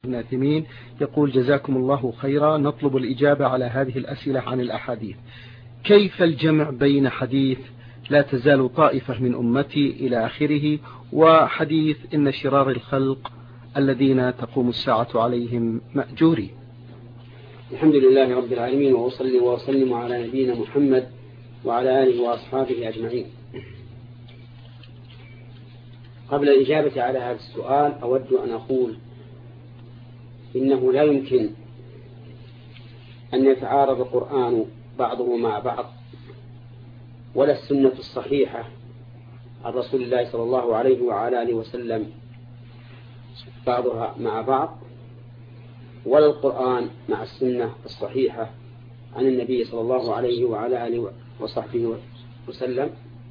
ناثمين يقول: جزاكم الله خيرا، نطلب الإجابة على هذه الأسئلة عن الأحاديث. كيف الجمع بين حديث لا تزال طائفة من أمتي إلى آخره وحديث إن شرار الخلق الذين تقوم الساعة عليهم مأجورين؟ الحمد لله رب العالمين، وأصلي وأسلم على نبينا محمد وعلى آله وأصحابه أجمعين. قبل الإجابة على هذا السؤال أود أن أقول إنه لا يمكن أن يتعارض القرآن بعضه مع بعض، ولا السنة الصحيحة عن رسول الله صلى الله عليه وعلى آله وسلم بعضها مع بعض، ولا القرآن مع السنة الصحيحة عن النبي صلى الله عليه وعلى آله وصحبه وسلم،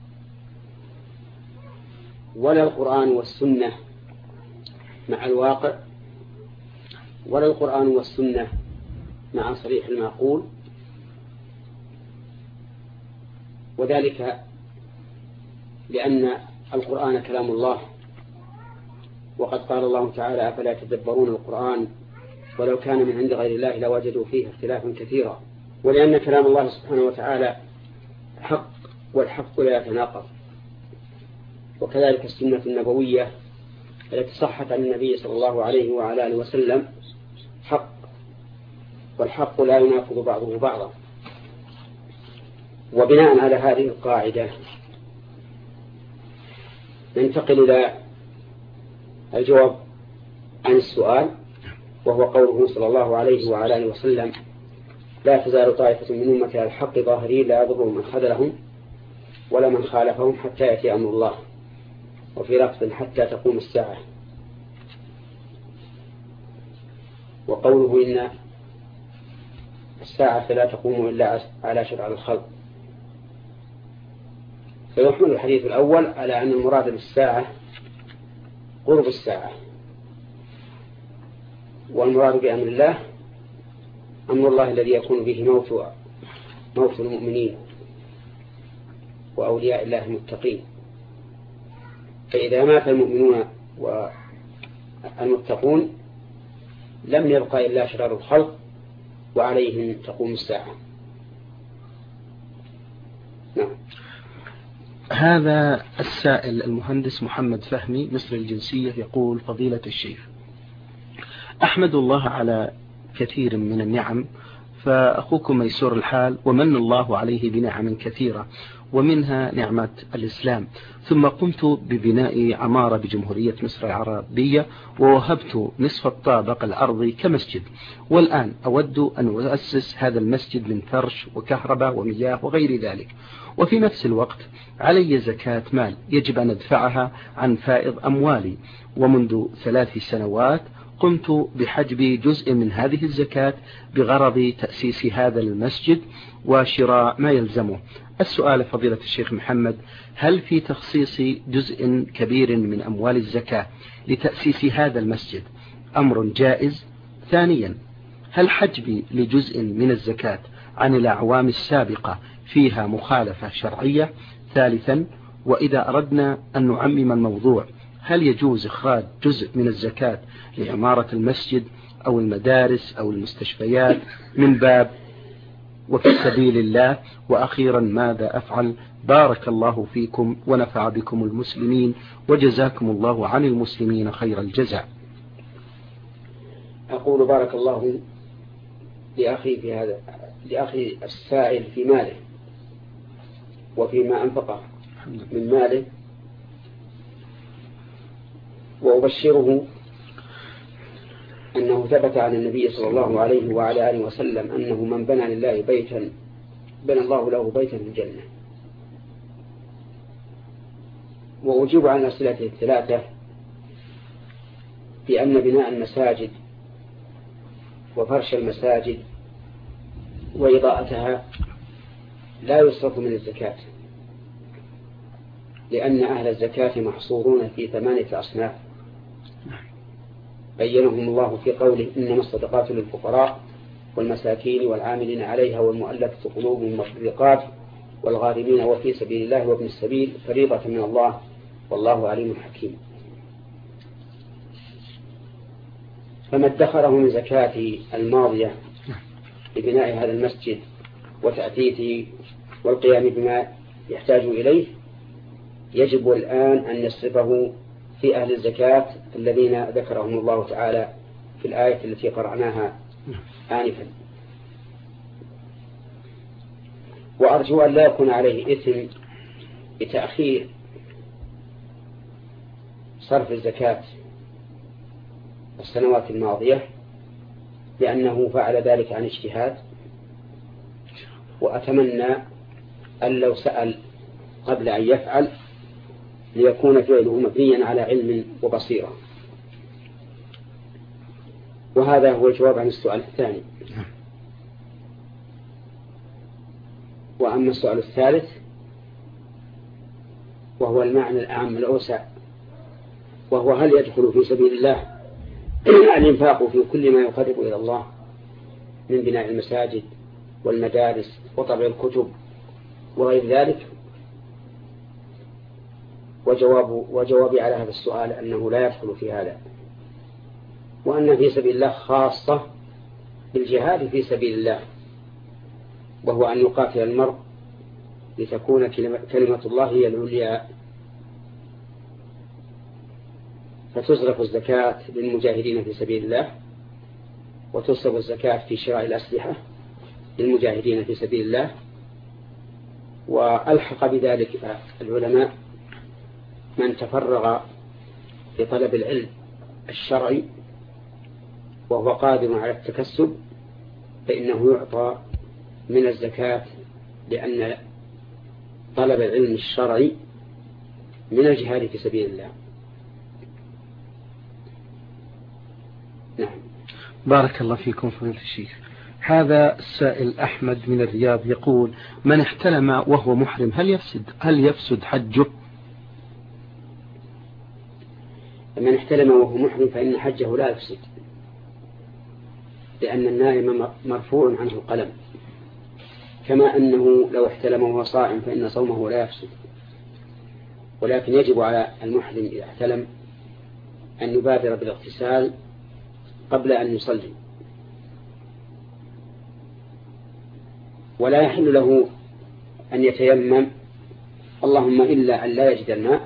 ولا القرآن والسنة مع الواقع، ولا القرآن والسنة مع صريح المعقول. وذلك لأن القرآن كلام الله، وقد قال الله تعالى: أفلا تدبرون القرآن ولو كان من عند غير الله لوجدوا فيه اختلافا كثيرا. ولأن كلام الله سبحانه وتعالى حق، والحق لا يتناقض. وكذلك السنة النبوية التي صحت عن النبي صلى الله عليه وعلى آله وسلم حق، والحق لا يناقض بعضه بعضا. وبناء على هذه القاعدة ننتقل إلى الجواب عن السؤال، وهو قوله صلى الله عليه وعلى آله وسلم: لا تزال طائفة من أمتي على الحق ظاهرين لا يضرهم من خذلهم ولا من خالفهم حتى يأتي أمر الله، وفي لفظ حتى تقوم الساعة. وقوله إن الساعة لا تقوم إلا على شرع الخلق، فيحمل الحديث الأول على أن المراد بالساعة قرب الساعة، والمراد بأمر الله أمر الله الذي يكون به موت المؤمنين وأولياء الله المتقين. فإذا مات المؤمنون والمتقون لم يبقى إلا شرار الخلق، وعليهم تقوم الساعة. نعم. هذا السائل المهندس محمد فهمي مصري الجنسية يقول: فضيلة الشيخ، أحمد الله على كثير من النعم، فأخوكم ميسور الحال ومن الله عليه بنعم كثيرة، ومنها نعمة الإسلام. ثم قمت ببناء عمارة بجمهورية مصر العربية، ووهبت نصف الطابق الأرضي كمسجد، والآن أود أن أؤسس هذا المسجد من فرش وكهرباء ومياه وغير ذلك، وفي نفس الوقت علي زكاة مال يجب أن أدفعها عن فائض أموالي، ومنذ 3 سنوات قمت بحجب جزء من هذه الزكاة بغرض تأسيس هذا المسجد وشراء ما يلزمه. السؤال فضيلة الشيخ محمد: هل في تخصيص جزء كبير من أموال الزكاة لتأسيس هذا المسجد أمر جائز؟ ثانيا، هل حجبي لجزء من الزكاة عن الأعوام السابقة فيها مخالفة شرعية؟ ثالثا، وإذا أردنا أن نعمم الموضوع، هل يجوز إخراج جزء من الزكاة لعمارة المسجد أو المدارس أو المستشفيات من باب وفي سبيل الله؟ وأخيرا، ماذا أفعل؟ بارك الله فيكم ونفع بكم المسلمين، وجزاكم الله عن المسلمين خير الجزاء. أقول بارك الله لأخي السائل في ماله وفيما أنفقه من ماله، وأبشره أنه ثبت عن النبي صلى الله عليه وعلى آله وسلم أنه من بنى لله بيتا بنى الله له بيتا في الجنة. وأجيب عن أسئلته الثلاثة بأن بناء المساجد وفرش المساجد وإضاءتها لا يصرف من الزكاة، لأن أهل الزكاة محصورون في 8 أصناف بينهم الله في قوله: إنما الصدقات للفقراء والمساكين والعاملين عليها والمؤلفة قلوبهم وفي الرقاب والغارمين وفي سبيل الله وابن السبيل فريضة من الله والله عليم حكيم. فما ادخره من زكاة الماضية لبناء هذا المسجد وتأثيثه والقيام بما يحتاج إليه يجب الآن أن يصرفه في أهل الزكاة الذين ذكرهم الله تعالى في الآية التي قرأناها آنفا. وأرجو أن لا يكون عليه إثم بتأخير صرف الزكاة السنوات الماضية لأنه فعل ذلك عن اجتهاد، وأتمنى أن لو سأل قبل أن يفعل ليكون فعله مبنيا على علم وبصيرة. وهذا هو الجواب عن السؤال الثاني. وأما السؤال الثالث وهو المعنى الأعم الأوسع، وهو هل يدخل في سبيل الله الإنفاق في كل ما يقرب إلى الله من بناء المساجد والمدارس وطبع الكتب وغير ذلك؟ وجوابي على هذا السؤال أنه لا يدخل في هذا، وأن في سبيل الله خاصة بالجهاد في سبيل الله، وهو أن يقاتل المرء لتكون كلمة الله هي العليا. فتصرف الزكاة للمجاهدين في سبيل الله، وتصرف الزكاة في شراء الأسلحة للمجاهدين في سبيل الله. وألحق بذلك العلماء من تفرغ لطلب العلم الشرعي وهو قادر على التكسب فإنه يعطى من الزكاة، لأن طلب العلم الشرعي من الجهاد في سبيل الله. نعم. بارك الله فيكم فضيلة الشيخ. هذا السائل أحمد من الرياض يقول: من احتلم وهو محرم هل يفسد حجه؟ من احتلم وهو محرم فإن حجه لا يفسد، لأن النائم مرفوع عنه القلم، كما أنه لو احتلم وهو صائم فإن صومه لا يفسد. ولكن يجب على المحرم إذا احتلم أن يبادر بالاغتسال قبل أن يصلي، ولا يحل له أن يتيمم اللهم إلا أن لا يجد الماء،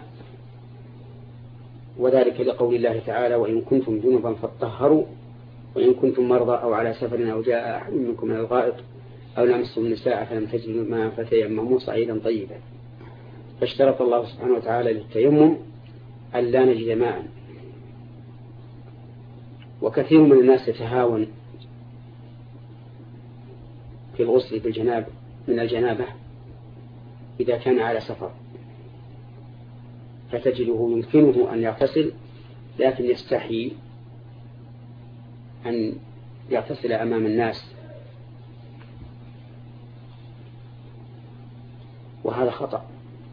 وذلك لقول الله تعالى: وإن كنتم جنبا فاطهروا وإن كنتم مرضى أو على سفر أو جاء أحد منكم من الغائط أو لمستم النساء فلم تجدوا ماء فتيمموا صعيدا طيبا. فاشترط الله سبحانه وتعالى للتيمم أن لا نجد ماء. وكثير من الناس يتهاون في الغسل من الجنابة إذا كان على سفر، فتجده يمكنه أن يغتسل لكن يستحي أن يغتسل أمام الناس، وهذا خطأ.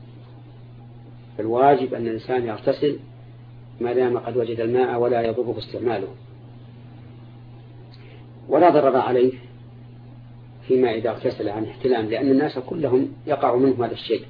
الواجب أن الإنسان يغتسل ما دام قد وجد الماء ولا يضره استعماله، ولا ضرر عليه فيما إذا اغتسل عن احتلام، لأن الناس كلهم يقع منهم هذا الشيء.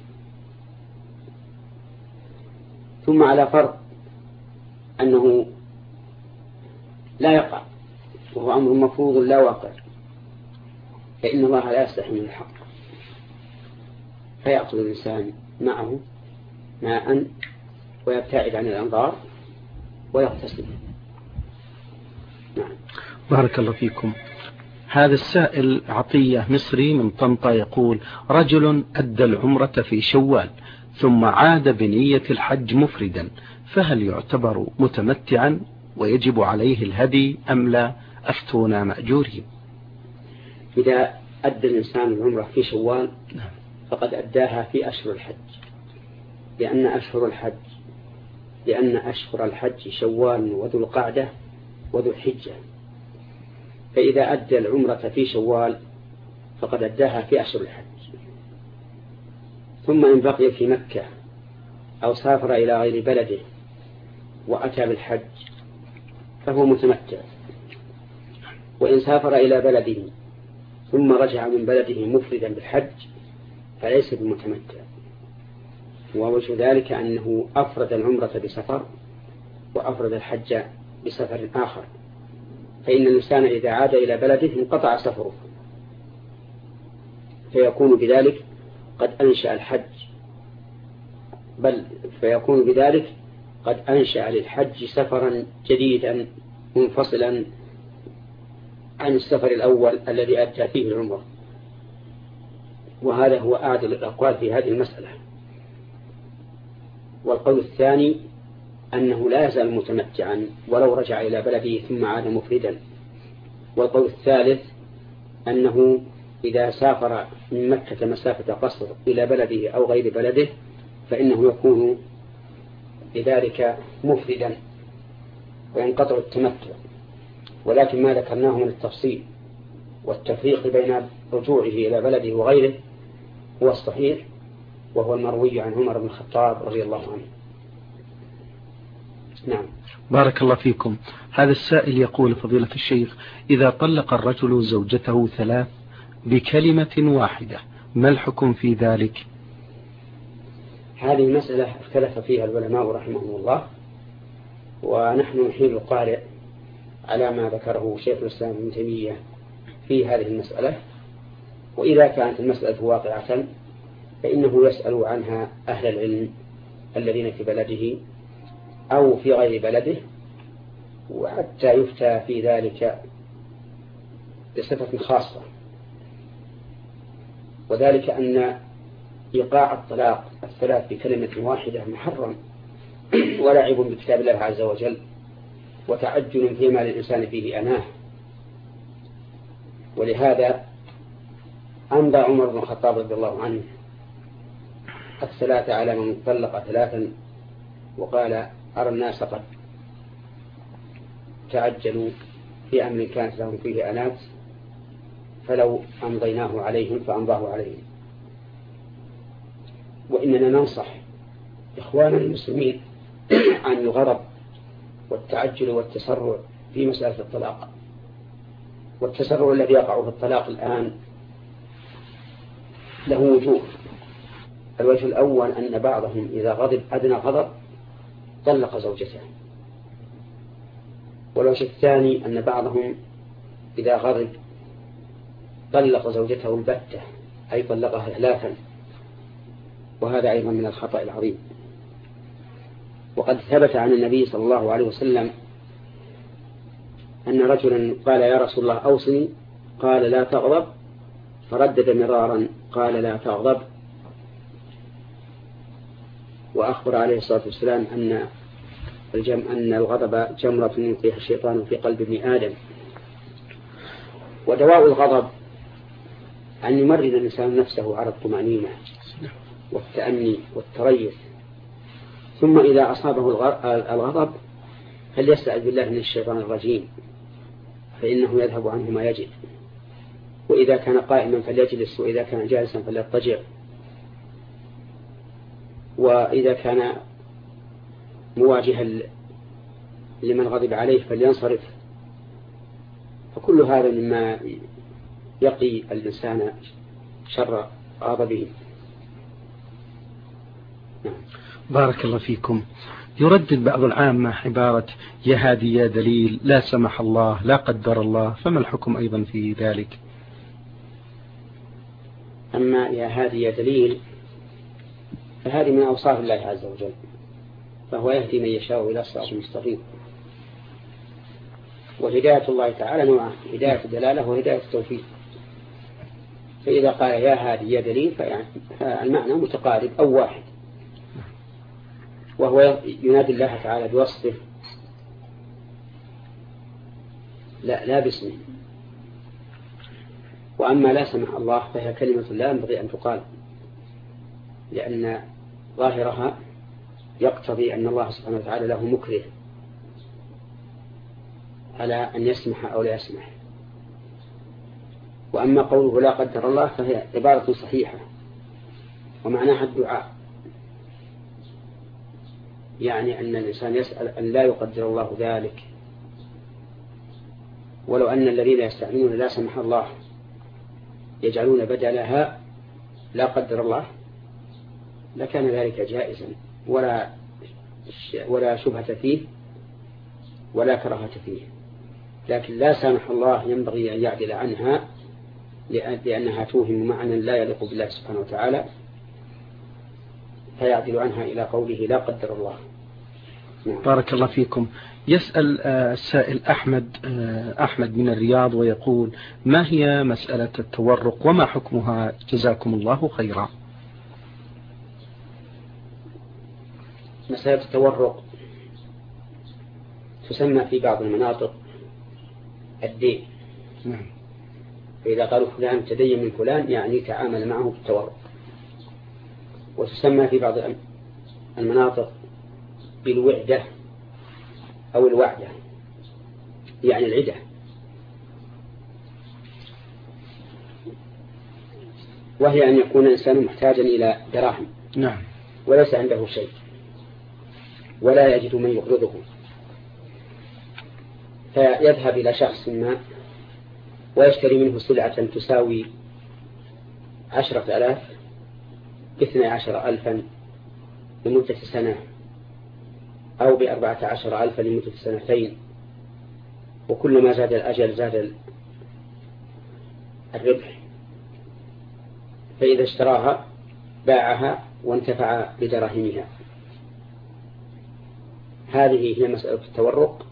ثم على فرض أنه لا يقع وهو أمر مفروض لا واقع، فإن الله لا يستحي من الحق، فيأخذ الإنسان معه ماء ويبتعد عن الأنظار ويغتسل. نعم. بارك الله فيكم. هذا السائل عطية مصري من طنطا يقول: رجل أدى العمرة في شوال ثم عاد بنية الحج مفردا، فهل يعتبر متمتعا ويجب عليه الهدي أم لا؟ أفتونا مأجورين. إذا أدى الإنسان العمرة في شوال فقد أداها في أشهر الحج، لأن أشهر الحج شوال وذو القعدة وذو الحجة. فإذا أدى العمرة في شوال فقد أداها في أشهر الحج. ثم إن بقي في مكة أو سافر إلى غير بلده وأتى بالحج فهو متمتع. وإن سافر إلى بلده ثم رجع من بلده مفردا بالحج فليس بمتمتع. ووجه ذلك أنه أفرد العمرة بسفر وأفرد الحج بسفر آخر، فإن الإنسان إذا عاد إلى بلده انقطع سفره، فيكون بذلك قد أنشأ الحج، بل فيكون بذلك قد أنشأ للحج سفرا جديدا منفصلا عن السفر الأول الذي أدى فيه العمرة. وهذا هو أعدل الأقوال في هذه المسألة. والقول الثاني أنه لا يزال متمتعا ولو رجع إلى بلده ثم عاد مفردا. والقول الثالث أنه إذا سافر من مكة مسافة قصر إلى بلده أو غير بلده فإنه يكون بذلك مفردا وينقطع التمتع. ولكن ما ذكرناه من التفصيل والتفريق بين رجوعه إلى بلده وغيره هو الصحيح، وهو المروي عن عمر بن الخطاب رضي الله عنه. نعم. بارك الله فيكم. هذا السائل يقول: فضيلة الشيخ، إذا طلق الرجل زوجته 3 بكلمة واحدة ما الحكم في ذلك؟ هذه مسألة اختلف فيها العلماء رحمهم الله، ونحن نحيل القارئ على ما ذكره شيخ الإسلام ابن تيمية في هذه المسألة. وإذا كانت المسألة واقعة فإنه يسأل عنها أهل العلم الذين في بلده أو في غير بلده، وحتى يفتى في ذلك بصفة خاصة، وذلك أن إيقاع الطلاق 3 بكلمة واحدة محرم ولعب بكتاب الله عز وجل، وتعجل فيما للإنسان فيه أناه. ولهذا أمضى عمر بن الخطاب رضي الله عنه 3 على من طلق 3، وقال: أرى الناس قد تعجلوا في أمر كانت لهم فيه أنات، فلو أمضيناه عليهم فأمضاه عليهم. وإننا ننصح إخواننا المسلمين عن الغضب والتعجل والتسرع في مسألة الطلاق. والتسرع الذي يقع في الطلاق الآن له وجوه. الوجه الأول أن بعضهم إذا غضب أدنى غضب طلق زوجته. والوجه الثاني أن بعضهم إذا غضب طلق زوجته البتة، أي طلقها 3، وهذا أيضا من الخطأ العظيم. وقد ثبت عن النبي صلى الله عليه وسلم أن رجلا قال: يا رسول الله أوصني، قال: لا تغضب، فردد مرارا قال: لا تغضب. وأخبر عليه الصلاة والسلام أن الغضب جمرة يلقيها الشيطان في قلب ابن آدم. ودواء الغضب أن يمرن الإنسان نفسه على الطمأنينة والتأني والتريث، ثم إذا أصابه الغضب فليستعذ بالله من الشيطان الرجيم، فإنه يذهب عنه ما يجد. وإذا كان قائما فليجلس، وإذا كان جالسا فليضطجع، وإذا كان مواجها لمن غضب عليه فلينصرف. فكل هذا مما يقي الإنسان شر غضبه. بارك الله فيكم. يردد بعض العامة عبارة: يا هادي يا دليل، لا سمح الله، لا قدر الله، فما الحكم أيضا في ذلك؟ أما يا هادي يا دليل فهذه من أوصاف الله عز وجل، فهو يهدي من يشاء إلى صراط مستقيم. وهداية الله تعالى نوعان: هداية الدلالة وهداية التوفيق. فإذا قال يا هادي يا دليل فالمعنى متقارب أو واحد، وهو ينادي الله تعالى بوصفه لا باسمه. وأما لا سمح الله فهي كلمة لا ينبغي أن تقال، لأن ظاهرها يقتضي أن الله سبحانه وتعالى له مكره على أن يسمح أو لا يسمح. وأما قوله لا قدر الله فهي عبارة صحيحة ومعناها الدعاء، يعني أن الإنسان يسأل أن لا يقدر الله ذلك. ولو أن الذين يستعملون لا سمح الله يجعلون بدلها لا قدر الله لكان ذلك جائزا ولا شبهة فيه ولا كراهة فيه. لكن لا سامح الله ينبغي أن يعدل عنها لأنها توهم معنى لا يليق بالله سبحانه وتعالى، فيعدل عنها إلى قوله لا قدر الله. بارك الله فيكم. يسأل السائل أحمد من الرياض ويقول: ما هي مسألة التورق وما حكمها؟ جزاكم الله خيرا. مسألة التورق تسمى في بعض المناطق الدين، فإذا قالوا فلان تدين من فلان يعني تعامل معه بالتورق. وتسمى في بعض المناطق بالوعدة أو الوعدة، يعني العدة، وهي أن يكون الإنسان محتاجا إلى دراهم وليس عنده شيء ولا يجد من يقرضه، فيذهب إلى شخص ما ويشتري منه سلعة تساوي 10,000 ب12,000 لمدة سنة، أو ب14,000 لمدة سنتين، وكلما زاد الأجل زاد الربح، فإذا اشتراها باعها وانتفع بدراهمها. هذه هي مسألة التورق،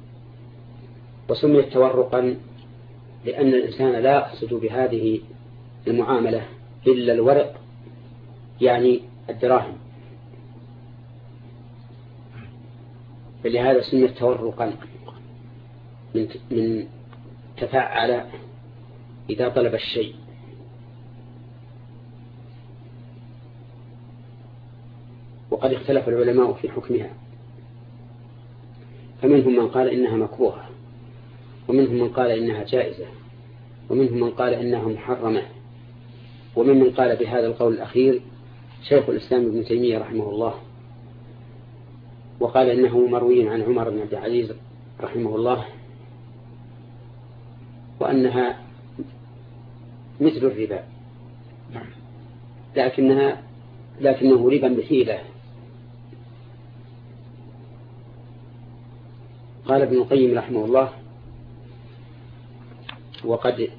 وسميت تورقا لأن الإنسان لا يقصد بهذه المعاملة إلا الورق، يعني الدراهم، فلهذا سميت تورقا من تفعل إذا طلب الشيء. وقد اختلف العلماء في حكمها، فمنهم من قال إنها مكروهة، ومنهم من قال إنها جائزة، ومنهم من قال إنها محرمة، ومن قال بهذا القول الأخير شيخ الإسلام ابن تيمية رحمه الله، وقال إنه مروي عن عمر بن عبد العزيز رحمه الله، وأنها مثل الربا لكنه ربا بحيلة. قال ابن القيم رحمه الله: وقد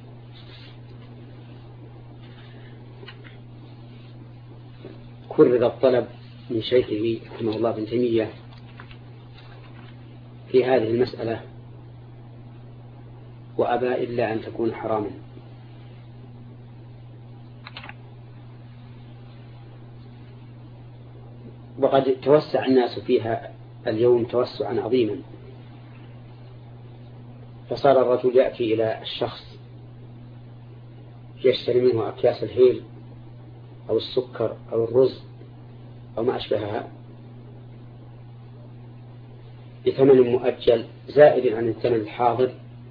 كرر الطلب من شيخه رحمه الله ابن تيمية في هذه المسألة وأبى إلا أن تكون حراما. وقد توسع الناس فيها اليوم توسعا عظيما، فصار الرجل يأتي إلى الشخص يشتري منه أكياس الهيل أو السكر أو الرز أو ما أشبهها بثمن مؤجل زائد عن الثمن الحاضر،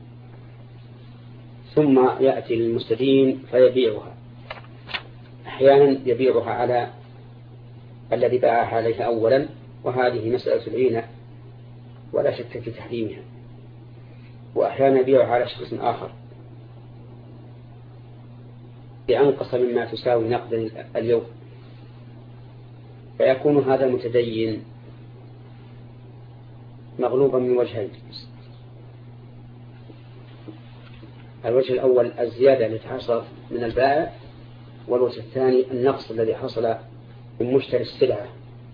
ثم يأتي للمستدين فيبيعها. أحيانا يبيعها على الذي باعها عليه أولا، وهذه مسألة العينة ولا شك في تحريمها. وأحيانا يبيعها على شخص آخر بأنقص مما تساوي نقدا اليوم، فيكون هذا المتدين مغلوبا من وجهين: الوجه الأول الزيادة التي حصلت من البائع، والوجه الثاني النقص الذي حصل من مشتري السلعة.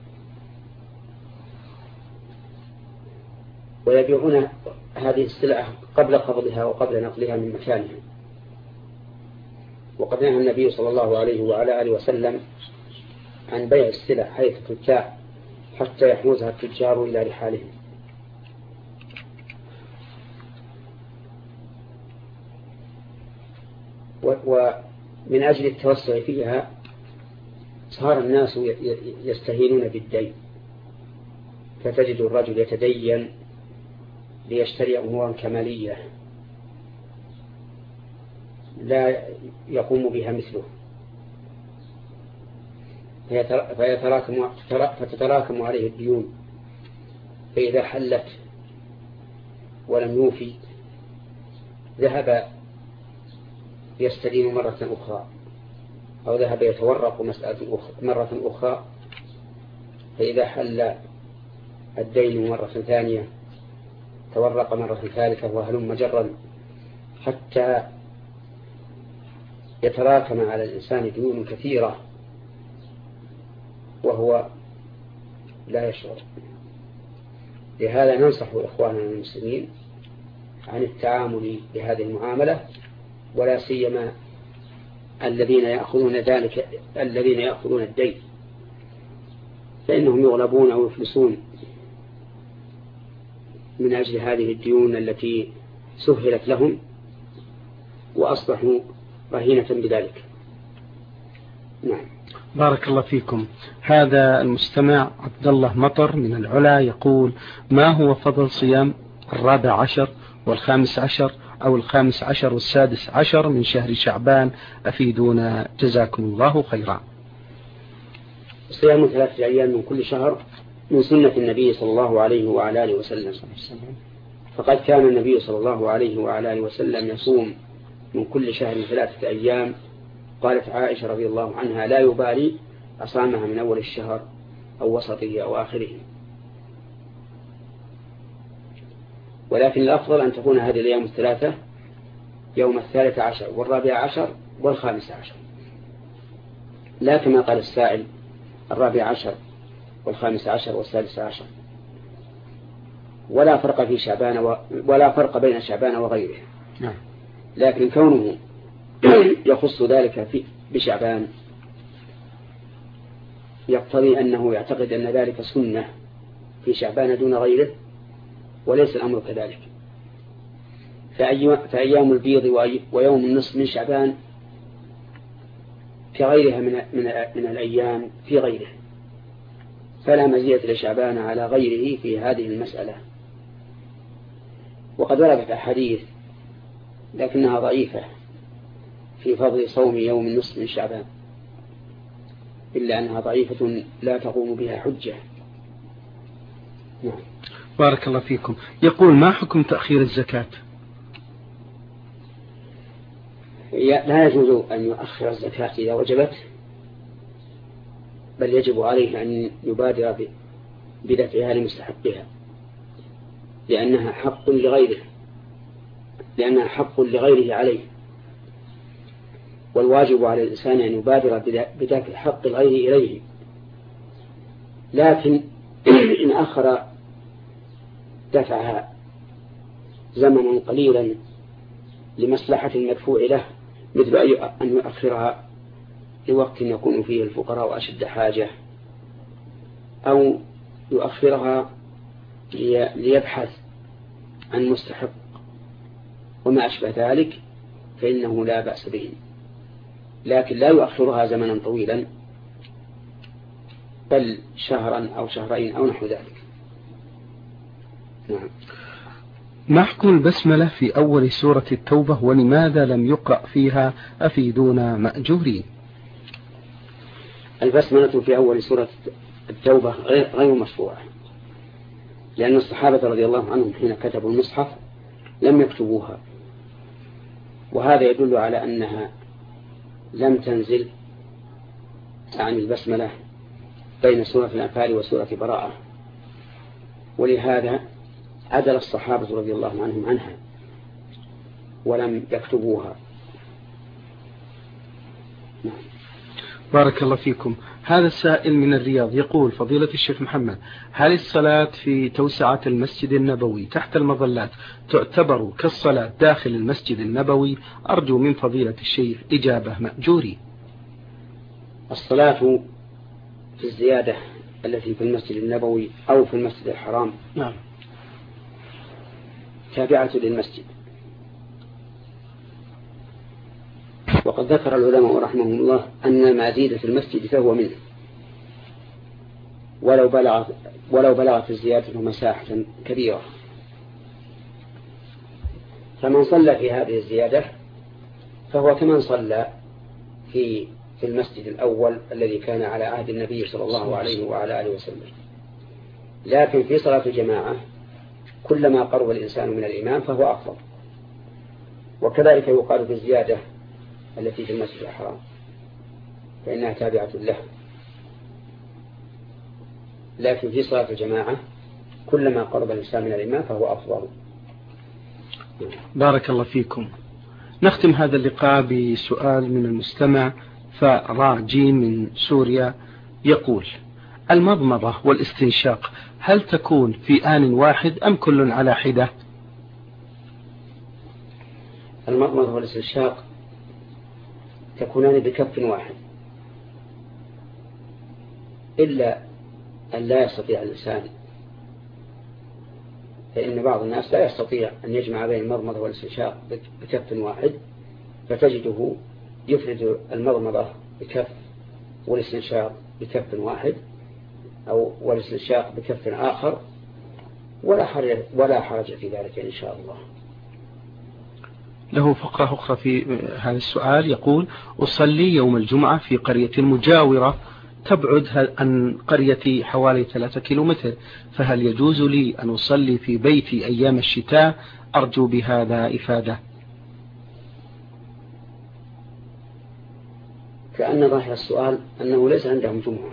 ويبيعون هذه السلعة قبل قبضها وقبل نقلها من مكانها. وقد نهى النبي صلى الله عليه وعلى آله وسلم عن بيع السلع حيث تبتاع حتى يحوزها التجار إلى رحالهم. ومن أجل التوسع فيها صار الناس يستهينون بالدين، فتجد الرجل يتدين ليشتري أمورا كمالية لا يقوم بها مثله، فتتراكم عليه الديون، فإذا حلت ولم يوفي ذهب يستدين مرة أخرى، أو ذهب يتورق مرة أخرى، فإذا حل الدين مرة ثانية تورق مرة ثالثة وهلم جرا حتى يتراكم على الإنسان ديون كثيرة وهو لا يشعر. لهذا ننصح إخواننا المسلمين عن التعامل بهذه المعاملة، ولا سيما الذين يأخذون الدين، فإنهم يغلبون أو يفلسون من أجل هذه الديون التي سهلت لهم وأصبحوا رهينة بذلك. نعم. بارك الله فيكم. هذا المستمع عبد الله مطر من العلا يقول: ما هو فضل صيام 14 و15 أو 15 و16 من شهر شعبان؟ أفيدونا جزاكم الله خيرا. صيام 3 أيام من كل شهر من سنة النبي صلى الله عليه وعلى آله وسلم، فقد كان النبي صلى الله عليه وعلى آله وسلم يصوم من كل شهر 3 أيام. قالت عائشة رضي الله عنها: لا يبالي أصامها من أول الشهر أو وسطه أو آخره. ولكن الأفضل أن تكون هذه الأيام 3 يوم 13 و14 و15، لا كما قال السائل 14 و15 و16، ولا فرق في شعبان ولا فرق بين شعبان وغيره. لكن كونه يخص ذلك بشعبان يقتضي أنه يعتقد أن ذلك سنة في شعبان دون غيره، وليس الأمر كذلك. فأيام البيض ويوم النصف من شعبان كغيرها من الأيام في غيره، فلا مزية لشعبان على غيره في هذه المسألة. وقد وردت أحاديث لكنها ضعيفة في فضل صوم يوم النصف من شعبان، إلا أنها ضعيفة لا تقوم بها حجة. نعم. بارك الله فيكم. يقول: ما حكم تأخير الزكاة؟ لا يجوز أن يؤخر الزكاة إذا وجبت، بل يجب عليه أن يبادر بدفعها لمستحقها، لأنها حق لغيره عليه، والواجب على الإنسان أن يبادر بدفع حق الغير إليه. لكن إن أخر دفعها زمنا قليلا لمصلحة المدفوع له، مثل أن يؤخرها لوقت يكون فيه الفقراء أشد حاجة، أو يؤخرها ليبحث عن مستحق وما أشبه ذلك، فإنه لا بأس به. لكن لا يؤخرها زمنا طويلا، بل شهرا أو شهرين أو نحو ذلك. نعم. ما حكم البسملة في أول سورة التوبة، ولماذا لم يقرأ فيها؟ أفيدونا مأجورين. البسملة في أول سورة التوبة غير مشروعة، لأن الصحابة رضي الله عنهم حين كتبوا المصحف لم يكتبوها، وهذا يدل على أنها لم تنزل عن البسملة بين سورة الأنفال وسورة براءة، ولهذا عدل الصحابة رضي الله عنهم عنها ولم يكتبوها. بارك الله فيكم. هذا السائل من الرياض يقول: فضيلة الشيخ محمد، هل الصلاة في توسعة المسجد النبوي تحت المظلات تعتبر كالصلاة داخل المسجد النبوي؟ أرجو من فضيلة الشيخ إجابة مأجوري. الصلاة في الزيادة التي في المسجد النبوي أو في المسجد الحرام نعم تابعة للمسجد، وقد ذكر العلماء رحمهم الله أن ما زيد في المسجد فهو منه، ولو بلغت الزيادة مساحة كبيرة. فمن صلى في هذه الزيادة فهو كمن صلى في المسجد الأول الذي كان على عهد النبي صلى الله عليه وعلى آله وسلم. لكن في صلاة الجماعة كلما قرب الإنسان من الإمام فهو أفضل، وكذلك يقال في الزيادة التي في المسجد الحرام فإنها تابعة له. لكن في صلاة الجماعة كلما قرب الإنسان من الإمام فهو أفضل. بارك الله فيكم. نختم هذا اللقاء بسؤال من المستمع فراجي من سوريا يقول: المضمضة والاستنشاق هل تكون في آن واحد أم كل على حدة؟ المضمضة والاستنشاق تكونان بكف واحد، إلا أن لا يستطيع الإنسان، فإن بعض الناس لا يستطيع أن يجمع بين المضمضة والاستنشاق بكف واحد، فتجده يفرد المضمضة بكف والاستنشاق بكف واحد، أو والاستنشاق بكف آخر، ولا حرج في ذلك إن شاء الله. له فقرة أخرى في هذا السؤال يقول: أصلي يوم الجمعة في قرية مجاورة تبعد عن قريتي حوالي 3 كيلومتر، فهل يجوز لي أن أصلي في بيتي أيام الشتاء؟ أرجو بهذا إفادة. كأن ظاهر السؤال أنه ليس عندهم جمعة،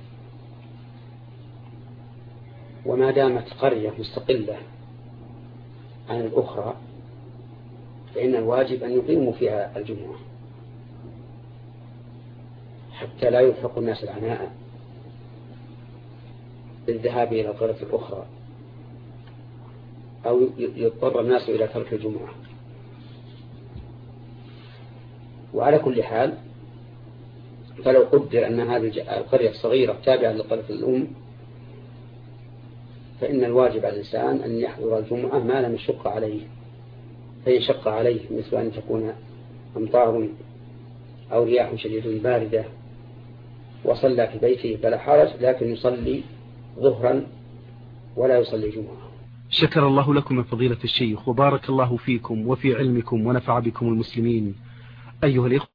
وما دامت قرية مستقلة عن الأخرى فإن الواجب أن يقيموا فيها الجمعة حتى لا يرفق الناس العناء بالذهاب إلى القرية الأخرى أو يضطر الناس إلى ترك الجمعة. وعلى كل حال فلو قدر أن هذه القرية الصغيرة تابعة للقرية الأم فإن الواجب على الإنسان أن يحضر الجمعة ما لم يشق عليه، فإن شق عليه مثل أن تكون أمطار أو رياح شديدة باردة وصلى في بيته فلا حرج، لكن يصلي ظهرا ولا يصلي جمعة. شكر الله لكم يا فضيلة الشيخ، وبارك الله فيكم وفي علمكم ونفع بكم المسلمين. أيها الإخوة